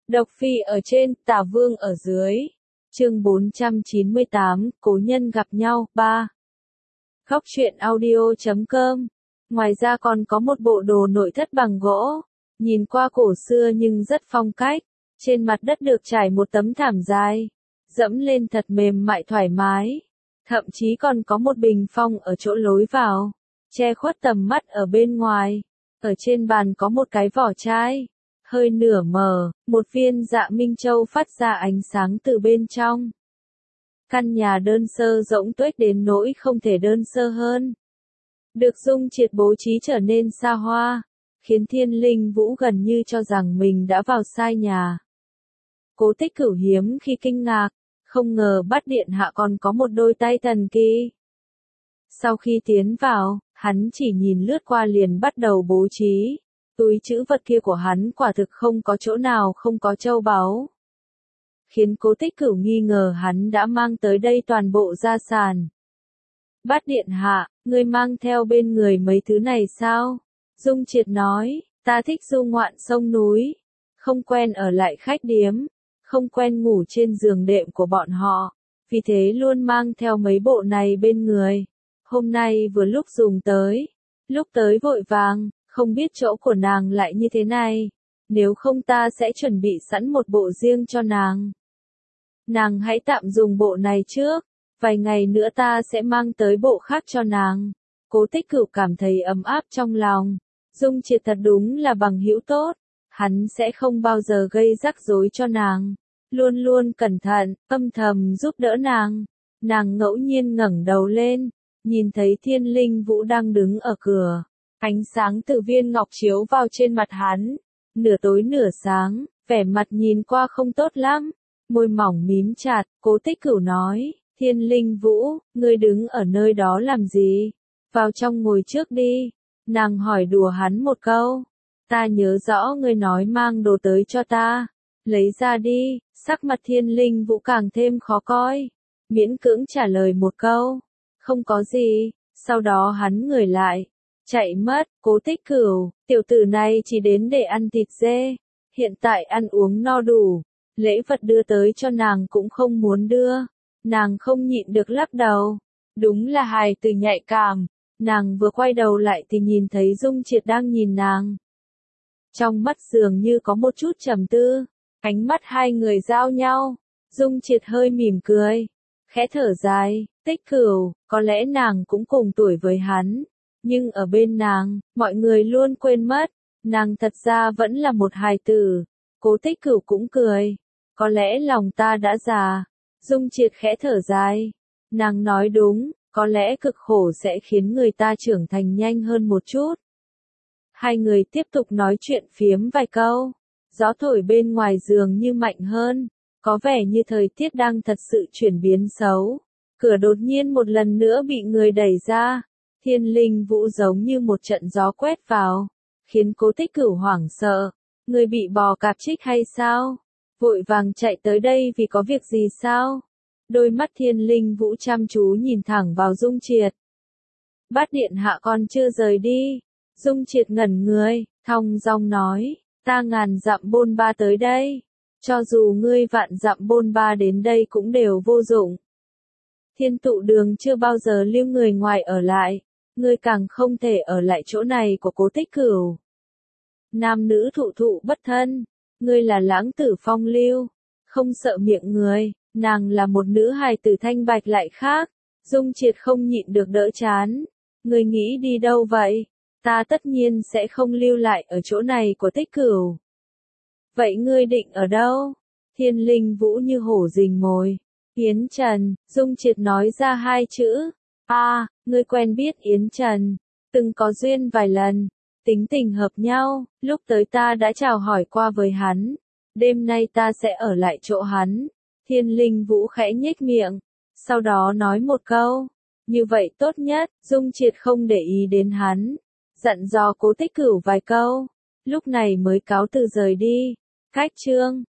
Độc Phi ở trên, Tả Vương ở dưới. Chương 498, Cố nhân gặp nhau, 3. Khóc chuyện audio.com. Ngoài ra còn có một bộ đồ nội thất bằng gỗ, nhìn qua cổ xưa nhưng rất phong cách. Trên mặt đất được trải một tấm thảm dài, dẫm lên thật mềm mại thoải mái. Thậm chí còn có một bình phong ở chỗ lối vào, che khuất tầm mắt ở bên ngoài. Ở trên bàn có một cái vỏ chai, hơi nửa mờ, một viên dạ minh châu phát ra ánh sáng từ bên trong. Căn nhà đơn sơ rỗng tuếch đến nỗi không thể đơn sơ hơn. Được Dung Triệt bố trí trở nên xa hoa, khiến Thiên Linh Vũ gần như cho rằng mình đã vào sai nhà. Cố Tích Cửu hiếm khi kinh ngạc, không ngờ Bát Điện Hạ còn có một đôi tay thần kỳ. Sau khi tiến vào, hắn chỉ nhìn lướt qua liền bắt đầu bố trí. Túi trữ vật kia của hắn quả thực không có chỗ nào không có châu báu, khiến Cố Tích Cửu nghi ngờ hắn đã mang tới đây toàn bộ gia sản. Bát Điện Hạ, ngươi mang theo bên người mấy thứ này sao? Dung Triệt nói, ta thích du ngoạn sông núi, không quen ở lại khách điếm, không quen ngủ trên giường đệm của bọn họ, vì thế luôn mang theo mấy bộ này bên người. Hôm nay vừa lúc dùng tới, lúc tới vội vàng, không biết chỗ của nàng lại như thế này, nếu không ta sẽ chuẩn bị sẵn một bộ riêng cho nàng. Nàng hãy tạm dùng bộ này trước, vài ngày nữa ta sẽ mang tới bộ khác cho nàng. Cố Tích Cửu cảm thấy ấm áp trong lòng. Dung Triệt thật đúng là bằng hữu tốt, hắn sẽ không bao giờ gây rắc rối cho nàng, luôn luôn cẩn thận, âm thầm giúp đỡ nàng. Nàng ngẫu nhiên ngẩng đầu lên, nhìn thấy Thiên Linh Vũ đang đứng ở cửa. Ánh sáng từ viên ngọc chiếu vào trên mặt hắn, nửa tối nửa sáng, vẻ mặt nhìn qua không tốt lắm, môi mỏng mím chặt. Cố Tích Cửu nói, Thiên Linh Vũ, ngươi đứng ở nơi đó làm gì? Vào trong ngồi trước đi. Nàng hỏi đùa hắn một câu, ta nhớ rõ ngươi nói mang đồ tới cho ta, lấy ra đi. Sắc mặt Thiên Linh Vũ càng thêm khó coi, miễn cưỡng trả lời một câu, không có gì, sau đó hắn ngửi lại, chạy mất. Cố Tích Cửu, tiểu tử này chỉ đến để ăn thịt dê, hiện tại ăn uống no đủ, lễ vật đưa tới cho nàng cũng không muốn đưa. Nàng không nhịn được lắc đầu, đúng là hài tử nhạy cảm. Nàng vừa quay đầu lại thì nhìn thấy Dung Triệt đang nhìn nàng. Trong mắt dường như có một chút trầm tư, ánh mắt hai người giao nhau. Dung Triệt hơi mỉm cười, khẽ thở dài, Tích Cửu, có lẽ nàng cũng cùng tuổi với hắn, nhưng ở bên nàng, mọi người luôn quên mất, nàng thật ra vẫn là một hài tử. Cố Tích Cửu cũng cười, có lẽ lòng ta đã già. Dung Triệt khẽ thở dài, nàng nói đúng, có lẽ cực khổ sẽ khiến người ta trưởng thành nhanh hơn một chút. Hai người tiếp tục nói chuyện phiếm vài câu, gió thổi bên ngoài giường như mạnh hơn, có vẻ như thời tiết đang thật sự chuyển biến xấu. Cửa đột nhiên một lần nữa bị người đẩy ra, Thiên Linh Vũ giống như một trận gió quét vào, khiến Cố Tích Cửu hoảng sợ. Người bị bò cạp trích hay sao? Vội vàng chạy tới đây vì có việc gì sao? Đôi mắt Thiên Linh Vũ chăm chú nhìn thẳng vào Dung Triệt. Bát Điện Hạ còn chưa rời đi. Dung Triệt ngẩn người, thong dong nói, ta ngàn dặm bôn ba tới đây, cho dù ngươi vạn dặm bôn ba đến đây cũng đều vô dụng. Thiên Tụ Đường chưa bao giờ lưu người ngoài ở lại, ngươi càng không thể ở lại chỗ này của Cố Tích Cửu. Nam nữ thụ thụ bất thân, ngươi là lãng tử phong lưu, không sợ miệng người. Nàng là một nữ hài tử thanh bạch lại khác. Dung Triệt không nhịn được đỡ chán. Ngươi nghĩ đi đâu vậy? Ta tất nhiên sẽ không lưu lại ở chỗ này của Tích Cửu. Vậy ngươi định ở đâu? Thiên Linh Vũ như hổ rình mồi. Yến Trần. Dung Triệt nói ra hai chữ. Ngươi quen biết Yến Trần. Từng có duyên vài lần. Tính tình hợp nhau. Lúc tới ta đã chào hỏi qua với hắn. Đêm nay ta sẽ ở lại chỗ hắn. Thiên Linh Vũ khẽ nhếch miệng, sau đó nói một câu, như vậy tốt nhất. Dung Triệt không để ý đến hắn, dặn dò Cố Tích Cửu vài câu, lúc này mới cáo từ rời đi. Cách chương